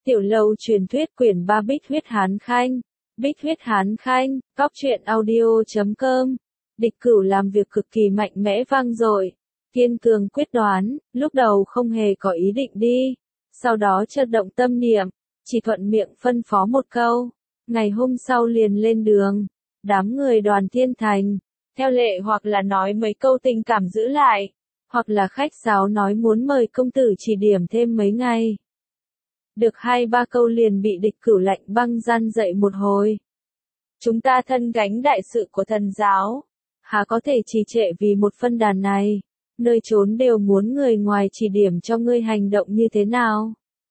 Tiểu Lâu truyền thuyết quyển 3 Bích huyết Hán Khanh. Bích huyết Hán Khanh, Cóc truyện audio.com. Địch Cửu làm việc cực kỳ mạnh mẽ vang dội, kiên cường quyết đoán, lúc đầu không hề có ý định đi, sau đó chợt động tâm niệm, chỉ thuận miệng phân phó một câu, ngày hôm sau liền lên đường. Đám người Đoàn Thiên Thành, theo lệ hoặc là nói mấy câu tình cảm giữ lại, hoặc là khách sáo nói muốn mời công tử chỉ điểm thêm mấy ngày. Được 2-3 câu liền bị Địch Cửu lạnh băng gian dậy một hồi. Chúng ta thân gánh đại sự của thần giáo, há có thể trì trệ vì một phân đàn này, nơi trốn đều muốn người ngoài chỉ điểm cho ngươi hành động như thế nào.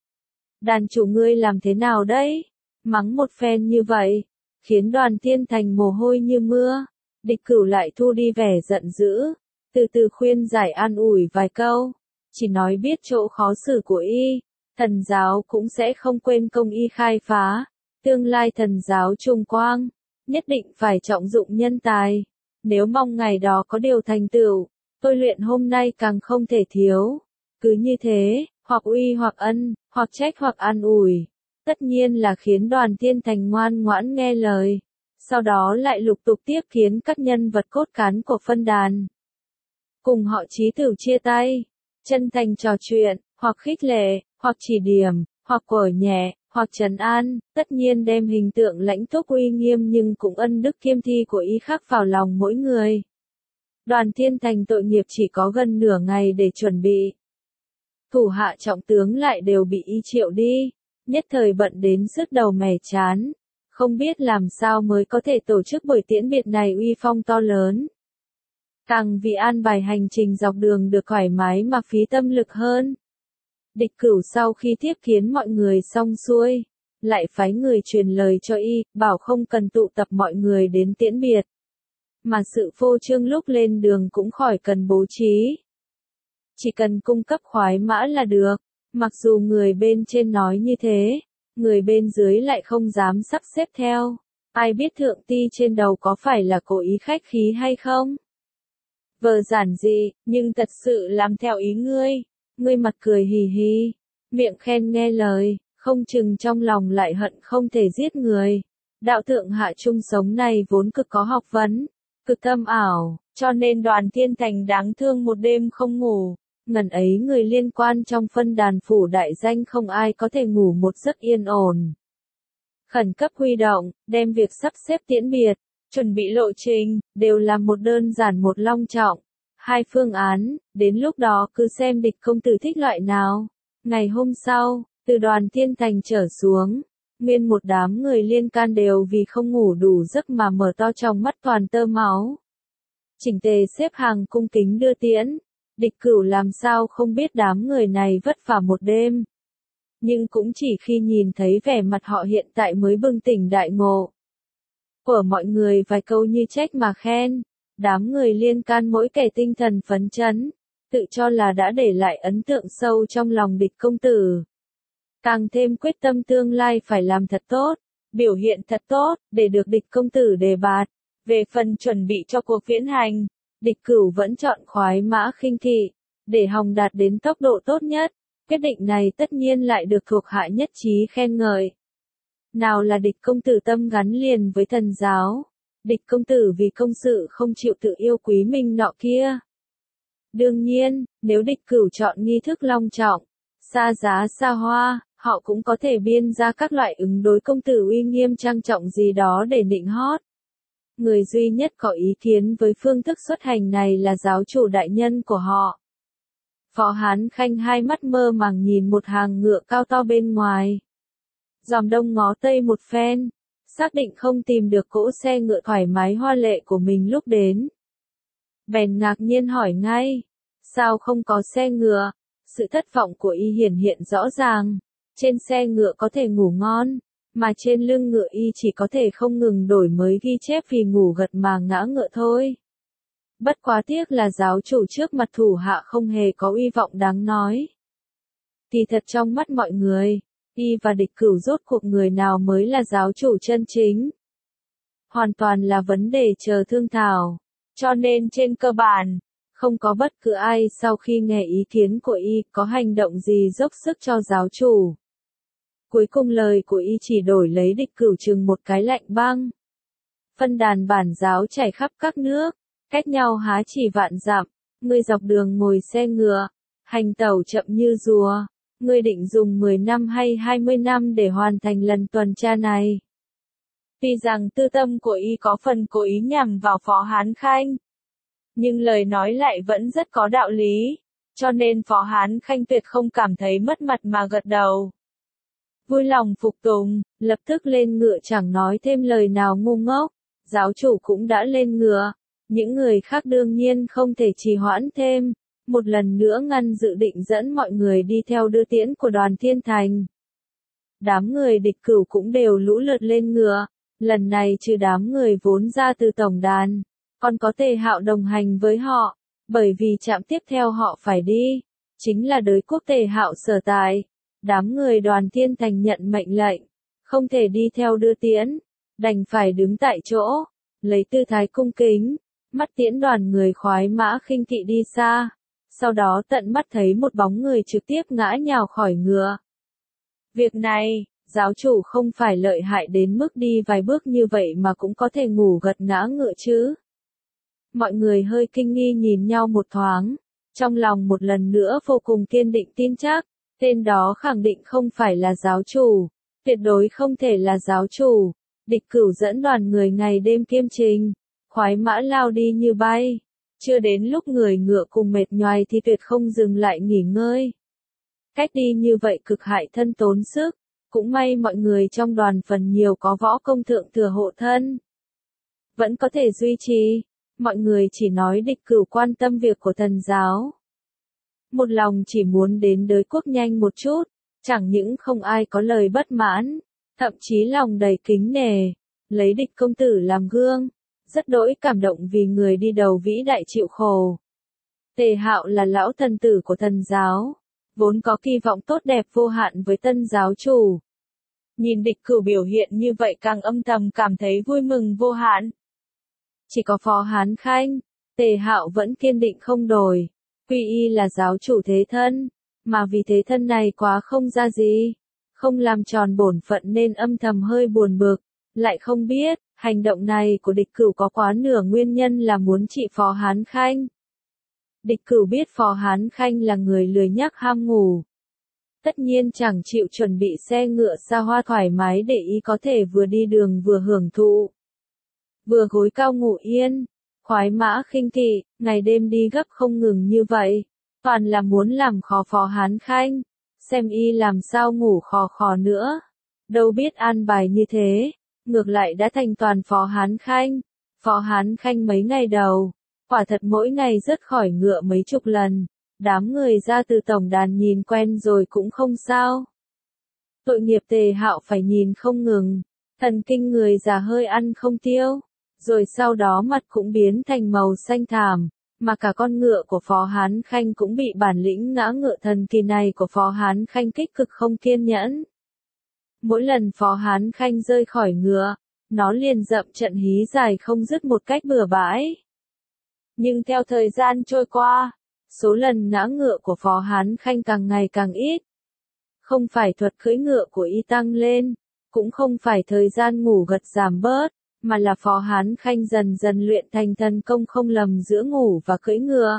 Đàn chủ ngươi làm thế nào đấy? Mắng một phen như vậy, khiến Đoàn Thiên Thành mồ hôi như mưa. Địch Cửu lại thu đi vẻ giận dữ, từ từ khuyên giải an ủi vài câu, chỉ nói biết chỗ khó xử của y, thần giáo cũng sẽ không quên công y khai phá, tương lai thần giáo trùng quang, nhất định phải trọng dụng nhân tài, nếu mong ngày đó có điều thành tựu, tôi luyện hôm nay càng không thể thiếu. Cứ như thế, hoặc uy hoặc ân, hoặc trách hoặc an ủi, tất nhiên là khiến Đoàn Thiên Thành ngoan ngoãn nghe lời. Sau đó lại lục tục tiếp kiến các nhân vật cốt cán của phân đàn. Cùng họ chí tử chia tay, chân thành trò chuyện, hoặc khích lệ, hoặc chỉ điểm, hoặc cổ nhẹ, hoặc trấn an, tất nhiên đem hình tượng lãnh túc uy nghiêm nhưng cũng ân đức kiêm thi của y khắc vào lòng mỗi người. Đoàn Thiên Thành tội nghiệp chỉ có gần nửa ngày để chuẩn bị. Thủ hạ trọng tướng lại đều bị y triệu đi, nhất thời bận đến sứt đầu mẻ chán. Không biết làm sao mới có thể tổ chức buổi tiễn biệt này uy phong to lớn. Càng vì an bài hành trình dọc đường được thoải mái mà phí tâm lực hơn. Địch Cửu sau khi tiếp kiến mọi người xong xuôi, lại phái người truyền lời cho y, bảo không cần tụ tập mọi người đến tiễn biệt. Mà sự phô trương lúc lên đường cũng khỏi cần bố trí. Chỉ cần cung cấp khoái mã là được, mặc dù người bên trên nói như thế. Người bên dưới lại không dám sắp xếp theo. Ai biết thượng ti trên đầu có phải là cố ý khách khí hay không? Vờ giản dị, nhưng thật sự làm theo ý ngươi. Ngươi mặt cười hì hì, miệng khen nghe lời, không chừng trong lòng lại hận không thể giết người. Đạo thượng hạ chung sống này vốn cực có học vấn, cực thâm ảo, cho nên Đoàn Thiên Thành đáng thương một đêm không ngủ. Ngần ấy người liên quan trong phân đàn phủ đại danh không ai có thể ngủ một giấc yên ổn. Khẩn cấp huy động, đem việc sắp xếp tiễn biệt, chuẩn bị lộ trình, đều làm một đơn giản một long trọng. 2 phương án, đến lúc đó cứ xem địch công tử thích loại nào. Ngày hôm sau, từ Đoàn Thiên Thành trở xuống, nguyên một đám người liên can đều vì không ngủ đủ giấc mà mở to trong mắt toàn tơ máu. Chỉnh tề xếp hàng cung kính đưa tiễn. Địch Cửu làm sao không biết đám người này vất vả một đêm. Nhưng cũng chỉ khi nhìn thấy vẻ mặt họ hiện tại mới bừng tỉnh đại ngộ. Của mọi người vài câu như trách mà khen, đám người liên can mỗi kẻ tinh thần phấn chấn, tự cho là đã để lại ấn tượng sâu trong lòng địch công tử. Càng thêm quyết tâm tương lai phải làm thật tốt, biểu hiện thật tốt, để được địch công tử đề bạt. Về phần chuẩn bị cho cuộc viễn hành, Địch Cửu vẫn chọn khoái mã khinh thị, để hòng đạt đến tốc độ tốt nhất. Quyết định này tất nhiên lại được thuộc hạ nhất trí khen ngợi. Nào là địch công tử tâm gắn liền với thần giáo, địch công tử vì công sự không chịu tự yêu quý mình nọ kia. Đương nhiên, nếu Địch Cửu chọn nghi thức long trọng, xa giá xa hoa, họ cũng có thể biên ra các loại ứng đối công tử uy nghiêm trang trọng gì đó để nịnh hót. Người duy nhất có ý kiến với phương thức xuất hành này là giáo chủ đại nhân của họ. Phó Hán Khanh hai mắt mơ màng nhìn một hàng ngựa cao to bên ngoài. Dòm đông ngó tây một phen, xác định không tìm được cỗ xe ngựa thoải mái hoa lệ của mình lúc đến. Bèn ngạc nhiên hỏi ngay, sao không có xe ngựa? Sự thất vọng của y hiển hiện rõ ràng, trên xe ngựa có thể ngủ ngon. Mà trên lưng ngựa y chỉ có thể không ngừng đổi mới ghi chép vì ngủ gật mà ngã ngựa thôi. Bất quá tiếc là giáo chủ trước mặt thủ hạ không hề có uy vọng đáng nói. Thì thật trong mắt mọi người, y và Địch Cửu rốt cuộc người nào mới là giáo chủ chân chính. Hoàn toàn là vấn đề chờ thương thảo. Cho nên trên cơ bản, không có bất cứ ai sau khi nghe ý kiến của y có hành động gì dốc sức cho giáo chủ. Cuối cùng lời của y chỉ đổi lấy địch cửu chừng một cái lạnh băng. Phân đàn bản giáo chảy khắp các nước, cách nhau há chỉ vạn dặm, ngươi dọc đường ngồi xe ngựa, hành tẩu chậm như rùa, ngươi định dùng 10 năm hay 20 năm để hoàn thành lần tuần tra này. Tuy rằng tư tâm của y có phần cố ý nhằm vào Phó Hán Khanh, nhưng lời nói lại vẫn rất có đạo lý, cho nên Phó Hán Khanh tuyệt không cảm thấy mất mặt mà gật đầu. Vui lòng phục tùng, lập tức lên ngựa chẳng nói thêm lời nào ngu ngốc, giáo chủ cũng đã lên ngựa, những người khác đương nhiên không thể trì hoãn thêm, một lần nữa ngăn dự định dẫn mọi người đi theo đưa tiễn của đoàn Thiên Thành. Đám người địch cửu cũng đều lũ lượt lên ngựa, lần này trừ đám người vốn ra từ tổng đàn, còn có Tề Hạo đồng hành với họ, bởi vì trạm tiếp theo họ phải đi, chính là đới quốc Tề Hạo sở tại. Đám người đoàn Thiên Thành nhận mệnh lệnh, không thể đi theo đưa tiễn, đành phải đứng tại chỗ, lấy tư thái cung kính, mắt tiễn đoàn người khoái mã khinh kỵ đi xa, sau đó tận mắt thấy một bóng người trực tiếp ngã nhào khỏi ngựa. Việc này, giáo chủ không phải lợi hại đến mức đi vài bước như vậy mà cũng có thể ngủ gật ngã ngựa chứ. Mọi người hơi kinh nghi nhìn nhau một thoáng, trong lòng một lần nữa vô cùng kiên định tin chắc. Tên đó khẳng định không phải là giáo chủ, tuyệt đối không thể là giáo chủ. Địch cửu dẫn đoàn người ngày đêm kiêm trình, khoái mã lao đi như bay, chưa đến lúc người ngựa cùng mệt nhoài thì tuyệt không dừng lại nghỉ ngơi. Cách đi như vậy cực hại thân tốn sức, cũng may mọi người trong đoàn phần nhiều có võ công thượng thừa hộ thân. Vẫn có thể duy trì, mọi người chỉ nói địch cửu quan tâm việc của thần giáo. Một lòng chỉ muốn đến đới quốc nhanh một chút, chẳng những không ai có lời bất mãn, thậm chí lòng đầy kính nể, lấy địch công tử làm gương, rất đỗi cảm động vì người đi đầu vĩ đại chịu khổ. Tề Hạo là lão thần tử của thần giáo, vốn có kỳ vọng tốt đẹp vô hạn với tân giáo chủ. Nhìn địch cửu biểu hiện như vậy càng âm thầm cảm thấy vui mừng vô hạn. Chỉ có Phó Hán Khanh, Tề Hạo vẫn kiên định không đổi. Quy y là giáo chủ thế thân, mà vì thế thân này quá không ra gì, không làm tròn bổn phận nên âm thầm hơi buồn bực, lại không biết, hành động này của địch cửu có quá nửa nguyên nhân là muốn trị Phó Hán Khanh. Địch cửu biết Phó Hán Khanh là người lười nhác ham ngủ. Tất nhiên chẳng chịu chuẩn bị xe ngựa xa hoa thoải mái để ý có thể vừa đi đường vừa hưởng thụ. Vừa gối cao ngủ yên. Khoái mã khinh kỵ, ngày đêm đi gấp không ngừng như vậy, toàn là muốn làm khó Phó Hán Khanh, xem y làm sao ngủ khò khò nữa. Đâu biết an bài như thế, ngược lại đã thành toàn Phó Hán Khanh. Phó Hán Khanh mấy ngày đầu, quả thật mỗi ngày rớt khỏi ngựa mấy chục lần, đám người ra từ tổng đàn nhìn quen rồi cũng không sao. Tội nghiệp Tề Hạo phải nhìn không ngừng, thần kinh người già hơi ăn không tiêu. Rồi sau đó mặt cũng biến thành màu xanh thảm, mà cả con ngựa của Phó Hán Khanh cũng bị bản lĩnh ngã ngựa thần kỳ này của Phó Hán Khanh kích cực không kiên nhẫn. Mỗi lần Phó Hán Khanh rơi khỏi ngựa, nó liền dậm trận hí dài không dứt một cách bừa bãi. Nhưng theo thời gian trôi qua, số lần ngã ngựa của Phó Hán Khanh càng ngày càng ít. Không phải thuật cưỡi ngựa của y tăng lên, cũng không phải thời gian ngủ gật giảm bớt, mà là Phó Hán Khanh dần dần luyện thành thần công không lầm giữa ngủ và cưỡi ngựa.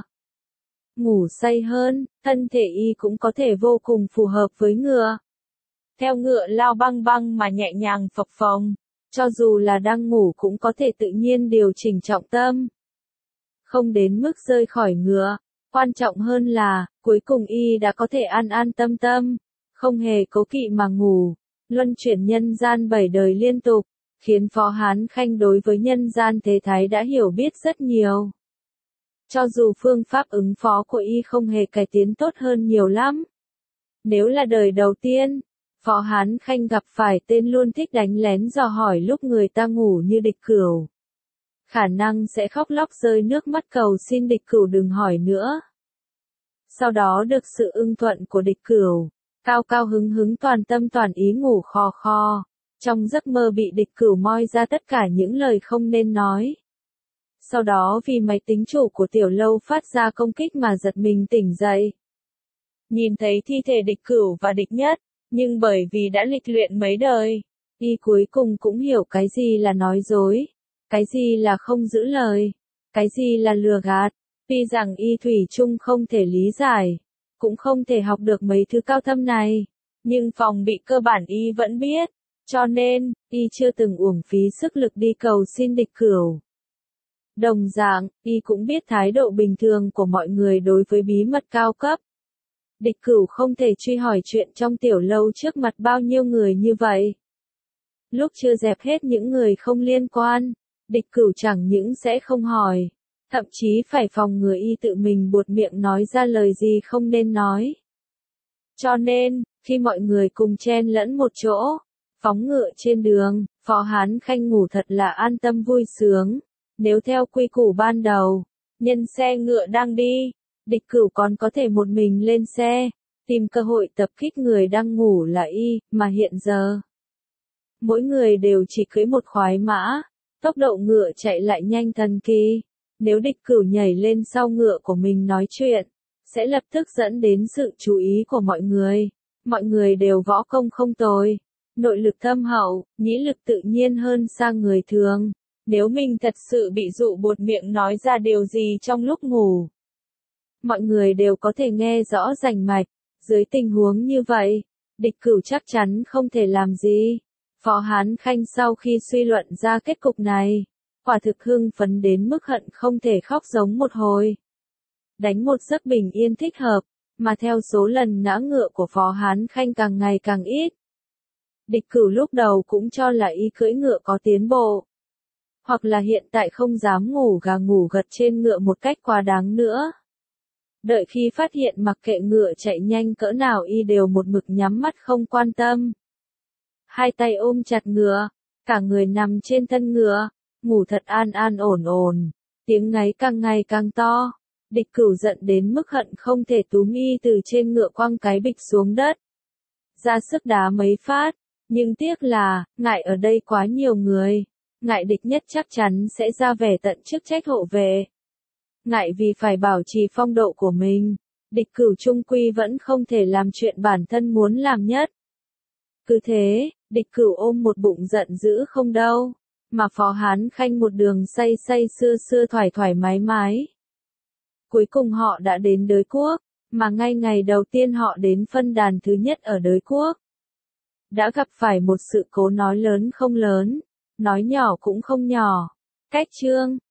Ngủ say hơn, thân thể y cũng có thể vô cùng phù hợp với ngựa. Theo ngựa lao băng băng mà nhẹ nhàng phập phồng, cho dù là đang ngủ cũng có thể tự nhiên điều chỉnh trọng tâm. Không đến mức rơi khỏi ngựa, quan trọng hơn là, cuối cùng y đã có thể an an tâm tâm, không hề cố kỵ mà ngủ, luân chuyển nhân gian 7 đời liên tục. Khiến Phó Hán Khanh đối với nhân gian thế thái đã hiểu biết rất nhiều. Cho dù phương pháp ứng phó của y không hề cải tiến tốt hơn nhiều lắm. Nếu là đời đầu tiên, Phó Hán Khanh gặp phải tên luôn thích đánh lén dò hỏi lúc người ta ngủ như địch cửu, khả năng sẽ khóc lóc rơi nước mắt cầu xin địch cửu đừng hỏi nữa. Sau đó được sự ưng thuận của địch cửu, cao cao hứng hứng toàn tâm toàn ý ngủ khò khò. Trong giấc mơ bị địch cửu moi ra tất cả những lời không nên nói. Sau đó vì máy tính chủ của tiểu lâu phát ra công kích mà giật mình tỉnh dậy. Nhìn thấy thi thể địch cửu và địch nhất, Nhưng bởi vì đã lịch luyện mấy đời, y cuối cùng cũng hiểu cái gì là nói dối, cái gì là không giữ lời, cái gì là lừa gạt. Tuy rằng y thủy chung không thể lý giải, cũng không thể học được mấy thứ cao thâm này, nhưng phòng bị cơ bản y vẫn biết, cho nên, y chưa từng uổng phí sức lực đi cầu xin địch cửu. Đồng dạng, y cũng biết thái độ bình thường của mọi người đối với bí mật cao cấp. Địch cửu không thể truy hỏi chuyện trong tiểu lâu trước mặt bao nhiêu người như vậy. Lúc chưa dẹp hết những người không liên quan, địch cửu chẳng những sẽ không hỏi, thậm chí phải phòng ngừa y tự mình buột miệng nói ra lời gì không nên nói. Cho nên, khi mọi người cùng chen lẫn một chỗ, phóng ngựa trên đường, Phó Hán Khanh ngủ thật là an tâm vui sướng. Nếu theo quy củ ban đầu, nhân xe ngựa đang đi, địch cửu còn có thể một mình lên xe, tìm cơ hội tập kích người đang ngủ là y, mà hiện giờ, mỗi người đều chỉ cưỡi một khoái mã, tốc độ ngựa chạy lại nhanh thần kỳ. Nếu địch cửu nhảy lên sau ngựa của mình nói chuyện, sẽ lập tức dẫn đến sự chú ý của mọi người. Mọi người đều võ công không tồi, nội lực thâm hậu, nhĩ lực tự nhiên hơn xa người thường. Nếu mình thật sự bị dụ buột miệng nói ra điều gì trong lúc ngủ, mọi người đều có thể nghe rõ rành mạch. Dưới tình huống như vậy, địch cửu chắc chắn không thể làm gì. Phó Hán Khanh sau khi suy luận ra kết cục này, quả thực hưng phấn đến mức hận không thể khóc giống một hồi. Đánh một giấc bình yên thích hợp, mà theo số lần ngã ngựa của Phó Hán Khanh càng ngày càng ít. Địch cửu lúc đầu cũng cho là y cưỡi ngựa có tiến bộ, hoặc là hiện tại không dám ngủ gà ngủ gật trên ngựa một cách quá đáng nữa. Đợi khi phát hiện mặc kệ ngựa chạy nhanh cỡ nào y đều một mực nhắm mắt không quan tâm. Hai tay ôm chặt ngựa, cả người nằm trên thân ngựa, ngủ thật an an ổn ổn, tiếng ngáy càng ngày càng to. Địch cửu giận đến mức hận không thể túm y từ trên ngựa quăng cái bịch xuống đất. Ra sức đá mấy phát, nhưng tiếc là, ngại ở đây quá nhiều người. Ngại địch nhất chắc chắn sẽ ra vẻ tận chức trách hộ vệ. Ngại vì phải bảo trì phong độ của mình, địch cửu chung quy vẫn không thể làm chuyện bản thân muốn làm nhất. Cứ thế, địch cửu ôm một bụng giận dữ không đâu, mà Phó Hán Khanh một đường say say sưa sưa thoải thoải mái mái. Cuối cùng họ đã đến Đới Quốc, mà ngay ngày đầu tiên họ đến phân đàn thứ nhất ở Đới Quốc, đã gặp phải một sự cố nói lớn không lớn, nói nhỏ cũng không nhỏ. Cách chương